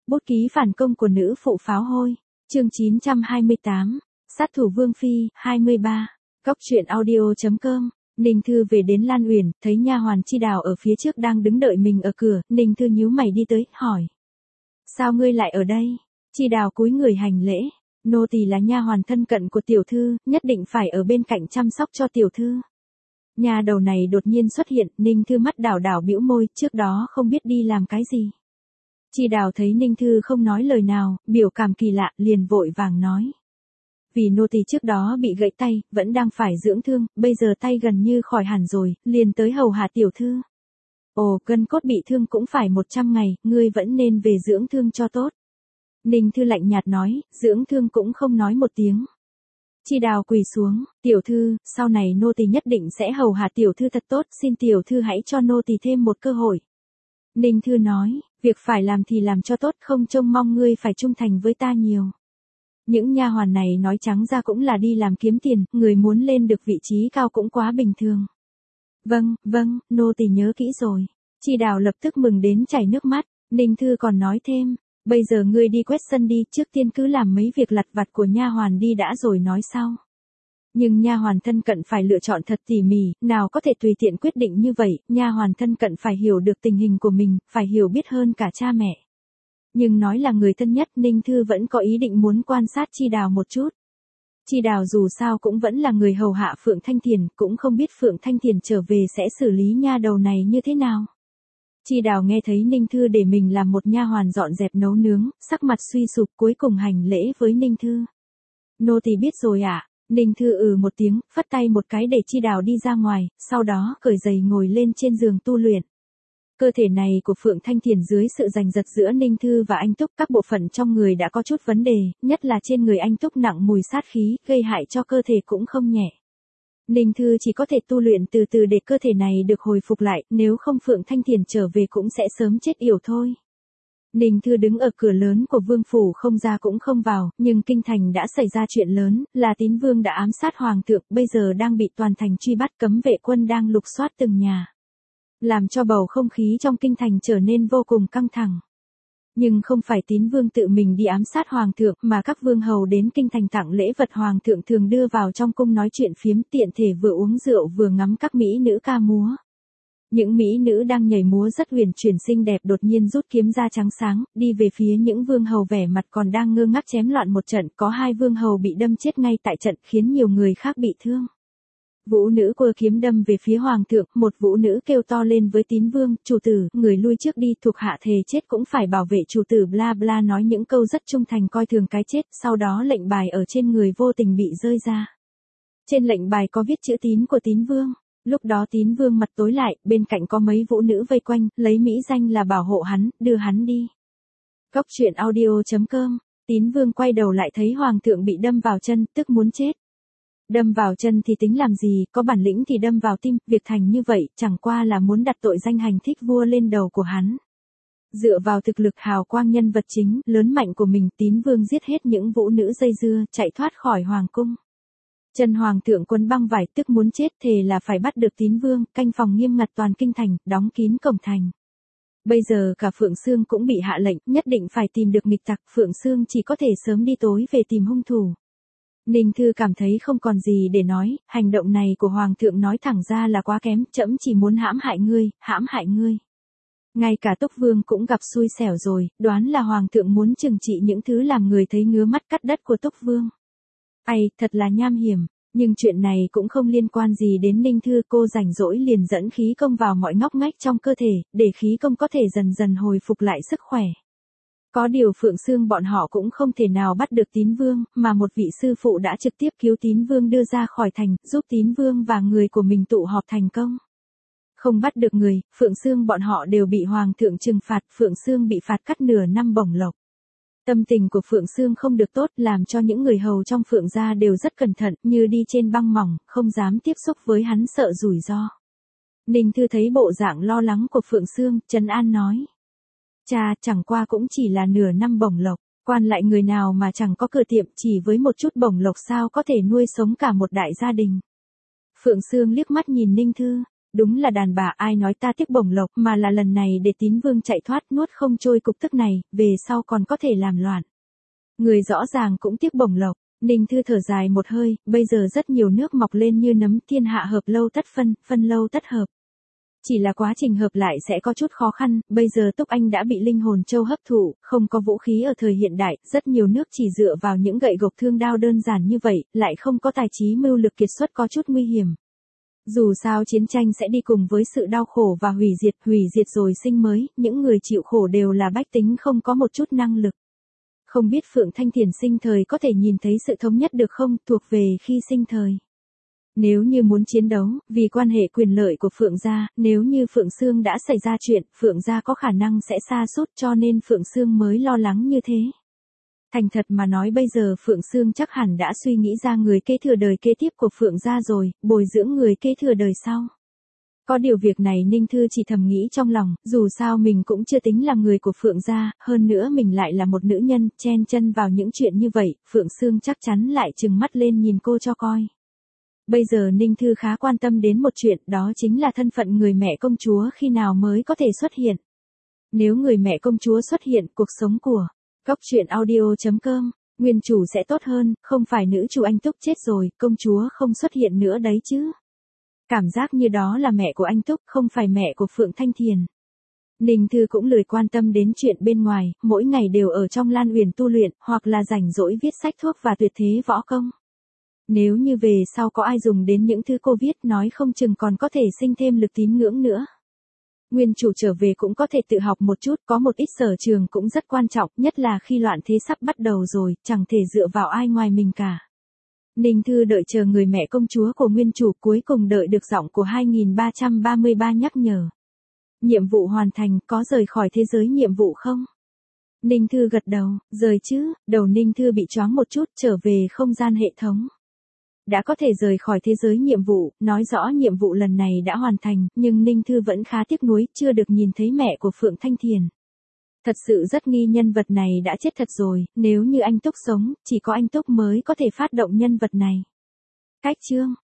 Bút ký phản công của nữ phụ pháo hôi. Chương 928. Sát thủ Vương Phi, 23. Cóc truyện audio.com. Ninh Thư về đến Lan Uyển, thấy nha hoàn Chi Đào ở phía trước đang đứng đợi mình ở cửa, Ninh Thư nhíu mày đi tới, hỏi. Sao ngươi lại ở đây? Chi Đào cúi người hành lễ. Nô tỳ là nha hoàn thân cận của tiểu thư, nhất định phải ở bên cạnh chăm sóc cho tiểu thư. Nhà đầu này đột nhiên xuất hiện, Ninh Thư mắt đảo đảo bĩu môi, trước đó không biết đi làm cái gì. Chi Đào thấy Ninh Thư không nói lời nào, biểu cảm kỳ lạ, liền vội vàng nói. Vì nô tỳ trước đó bị gãy tay, vẫn đang phải dưỡng thương, bây giờ tay gần như khỏi hẳn rồi, liền tới hầu hạ tiểu thư. Ồ, gân cốt bị thương cũng phải 100 ngày, ngươi vẫn nên về dưỡng thương cho tốt. Ninh Thư lạnh nhạt nói, dưỡng thương cũng không nói một tiếng. Chi Đào quỳ xuống, tiểu thư, sau này nô tỳ nhất định sẽ hầu hạ tiểu thư thật tốt, xin tiểu thư hãy cho nô tỳ thêm một cơ hội. Ninh Thư nói, việc phải làm thì làm cho tốt, không trông mong ngươi phải trung thành với ta nhiều. Những nha hoàn này nói trắng ra cũng là đi làm kiếm tiền, người muốn lên được vị trí cao cũng quá bình thường. Vâng, nô tỳ nhớ kỹ rồi. Chi Đào lập tức mừng đến chảy nước mắt, Ninh Thư còn nói thêm, bây giờ ngươi đi quét sân đi, trước tiên cứ làm mấy việc lặt vặt của nha hoàn đi đã rồi nói sau. Nhưng nha hoàn thân cận phải lựa chọn thật tỉ mỉ, nào có thể tùy tiện quyết định như vậy, nha hoàn thân cận phải hiểu được tình hình của mình, phải hiểu biết hơn cả cha mẹ. Nhưng nói là người thân nhất, Ninh Thư vẫn có ý định muốn quan sát Chi Đào một chút. Chi Đào dù sao cũng vẫn là người hầu hạ Phượng Thanh Thiền, cũng không biết Phượng Thanh Thiền trở về sẽ xử lý nha đầu này như thế nào. Chi Đào nghe thấy Ninh Thư để mình làm một nha hoàn dọn dẹp nấu nướng, sắc mặt suy sụp cuối cùng hành lễ với Ninh Thư. Nô tỳ biết rồi ạ. Ninh Thư một tiếng, phất tay một cái để Chi Đào đi ra ngoài, sau đó cởi giày ngồi lên trên giường tu luyện. Cơ thể này của Phượng Thanh Thiền dưới sự giành giật giữa Ninh Thư và anh Túc, các bộ phận trong người đã có chút vấn đề, nhất là trên người anh Túc nặng mùi sát khí, gây hại cho cơ thể cũng không nhẹ. Ninh Thư chỉ có thể tu luyện từ từ để cơ thể này được hồi phục lại, nếu không Phượng Thanh Thiền trở về cũng sẽ sớm chết yểu thôi. Ninh Thư đứng ở cửa lớn của vương phủ không ra cũng không vào, nhưng kinh thành đã xảy ra chuyện lớn, là Tín Vương đã ám sát hoàng thượng, bây giờ đang bị toàn thành truy bắt, cấm vệ quân đang lục soát từng nhà. Làm cho bầu không khí trong kinh thành trở nên vô cùng căng thẳng. Nhưng không phải Tín Vương tự mình đi ám sát hoàng thượng, mà các vương hầu đến kinh thành tặng lễ vật hoàng thượng thường đưa vào trong cung nói chuyện phiếm, tiện thể vừa uống rượu vừa ngắm các mỹ nữ ca múa. Những mỹ nữ đang nhảy múa rất huyền chuyển xinh đẹp đột nhiên rút kiếm ra trắng sáng, đi về phía những vương hầu vẻ mặt còn đang ngơ ngác chém loạn một trận, có 2 vương hầu bị đâm chết ngay tại trận, khiến nhiều người khác bị thương. Vũ nữ quơ kiếm đâm về phía hoàng thượng, một vũ nữ kêu to lên với Tín Vương, chủ tử, người lui trước đi, thuộc hạ thề chết cũng phải bảo vệ chủ tử, bla bla nói những câu rất trung thành coi thường cái chết, sau đó lệnh bài ở trên người vô tình bị rơi ra. Trên lệnh bài có viết chữ tín của Tín Vương. Lúc đó Tín Vương mặt tối lại, bên cạnh có mấy vũ nữ vây quanh, lấy mỹ danh là bảo hộ hắn, đưa hắn đi. Cóc truyện audio.com. Tín Vương quay đầu lại thấy hoàng thượng bị đâm vào chân, tức muốn chết. Đâm vào chân thì tính làm gì, có bản lĩnh thì đâm vào tim, việc thành như vậy, chẳng qua là muốn đặt tội danh hành thích vua lên đầu của hắn. Dựa vào thực lực hào quang nhân vật chính, lớn mạnh của mình, Tín Vương giết hết những vũ nữ dây dưa, chạy thoát khỏi hoàng cung. Chân hoàng thượng quấn băng vải, tức muốn chết, thề là phải bắt được Tín Vương, canh phòng nghiêm ngặt toàn kinh thành, đóng kín cổng thành. Bây giờ cả Phượng Sương cũng bị hạ lệnh, nhất định phải tìm được nghịch tặc, Phượng Sương chỉ có thể sớm đi tối về tìm hung thủ. Ninh Thư cảm thấy không còn gì để nói, hành động này của hoàng thượng nói thẳng ra là quá kém, trẫm chỉ muốn hãm hại ngươi. Ngay cả Túc Vương cũng gặp xui xẻo rồi, đoán là hoàng thượng muốn trừng trị những thứ làm người thấy ngứa mắt cắt đất của Túc Vương. Ai, thật là nham hiểm, nhưng chuyện này cũng không liên quan gì đến Ninh Thư, cô rảnh rỗi liền dẫn khí công vào mọi ngóc ngách trong cơ thể, để khí công có thể dần dần hồi phục lại sức khỏe. Có điều Phượng Sương bọn họ cũng không thể nào bắt được Tín Vương, mà một vị sư phụ đã trực tiếp cứu Tín Vương đưa ra khỏi thành, giúp Tín Vương và người của mình tụ họp thành công. Không bắt được người, Phượng Sương bọn họ đều bị hoàng thượng trừng phạt, Phượng Sương bị phạt cắt nửa năm bổng lộc. Tâm tình của Phượng Sương không được tốt, làm cho những người hầu trong Phượng gia đều rất cẩn thận, như đi trên băng mỏng, không dám tiếp xúc với hắn sợ rủi ro. Ninh Thư thấy bộ dạng lo lắng của Phượng Sương, trấn an nói. Cha, chẳng qua cũng chỉ là nửa năm bổng lộc, quan lại người nào mà chẳng có cửa tiệm, chỉ với một chút bổng lộc sao có thể nuôi sống cả một đại gia đình. Phượng Sương liếc mắt nhìn Ninh Thư, Đúng là đàn bà, ai nói ta tiếc bổng lộc, mà là lần này để Tín Vương chạy thoát nuốt không trôi cục tức này, về sau còn có thể làm loạn. Người rõ ràng cũng tiếc bổng lộc. Ninh Thư thở dài một hơi, bây giờ rất nhiều nước mọc lên như nấm, thiên hạ hợp lâu tất phân, phân lâu tất hợp. Chỉ là quá trình hợp lại sẽ có chút khó khăn, bây giờ Túc Anh đã bị linh hồn châu hấp thụ, không có vũ khí ở thời hiện đại, rất nhiều nước chỉ dựa vào những gậy gộc thương đao đơn giản như vậy, lại không có tài trí mưu lực kiệt xuất, có chút nguy hiểm. Dù sao chiến tranh sẽ đi cùng với sự đau khổ và hủy diệt rồi sinh mới, những người chịu khổ đều là bách tính không có một chút năng lực. Không biết Phượng Thanh Thiền sinh thời có thể nhìn thấy sự thống nhất được không, thuộc về khi sinh thời. Nếu như muốn chiến đấu, vì quan hệ quyền lợi của Phượng gia, nếu như Phượng Sương đã xảy ra chuyện, Phượng gia có khả năng sẽ sa sút, cho nên Phượng Sương mới lo lắng như thế. Thành thật mà nói, bây giờ Phượng Sương chắc hẳn đã suy nghĩ ra người kế thừa đời kế tiếp của Phượng gia rồi, bồi dưỡng người kế thừa đời sau. Có điều việc này Ninh Thư chỉ thầm nghĩ trong lòng, dù sao mình cũng chưa tính là người của Phượng gia, hơn nữa mình lại là một nữ nhân, chen chân vào những chuyện như vậy, Phượng Sương chắc chắn lại trừng mắt lên nhìn cô cho coi. Bây giờ Ninh Thư khá quan tâm đến một chuyện, đó chính là thân phận người mẹ công chúa khi nào mới có thể xuất hiện. Nếu người mẹ công chúa xuất hiện, cuộc sống của Cóc Truyện Audio.com, nguyên chủ sẽ tốt hơn, không phải nữ chủ anh Túc chết rồi, công chúa không xuất hiện nữa đấy chứ. Cảm giác như đó là mẹ của anh Túc, không phải mẹ của Phượng Thanh Thiền. Ninh Thư cũng lười quan tâm đến chuyện bên ngoài, mỗi ngày đều ở trong Lan Uyển tu luyện, hoặc là rảnh rỗi viết sách thuốc và tuyệt thế võ công. Nếu như về sau có ai dùng đến những thứ cô viết, nói không chừng còn có thể sinh thêm lực tín ngưỡng nữa. Nguyên chủ trở về cũng có thể tự học một chút, có một ít sở trường cũng rất quan trọng, nhất là khi loạn thế sắp bắt đầu rồi, chẳng thể dựa vào ai ngoài mình cả. Ninh Thư đợi chờ người mẹ công chúa của nguyên chủ, cuối cùng đợi được giọng của 2333 nhắc nhở. Nhiệm vụ hoàn thành, có rời khỏi thế giới nhiệm vụ không? Ninh Thư gật đầu, rời chứ, đầu Ninh Thư bị choáng một chút, trở về không gian hệ thống. Đã có thể rời khỏi thế giới nhiệm vụ, nói rõ nhiệm vụ lần này đã hoàn thành, nhưng Ninh Thư vẫn khá tiếc nuối, chưa được nhìn thấy mẹ của Phượng Thanh Thiền. Thật sự rất nghi nhân vật này đã chết thật rồi, nếu như anh Túc sống, chỉ có anh Túc mới có thể phát động nhân vật này. Cách chương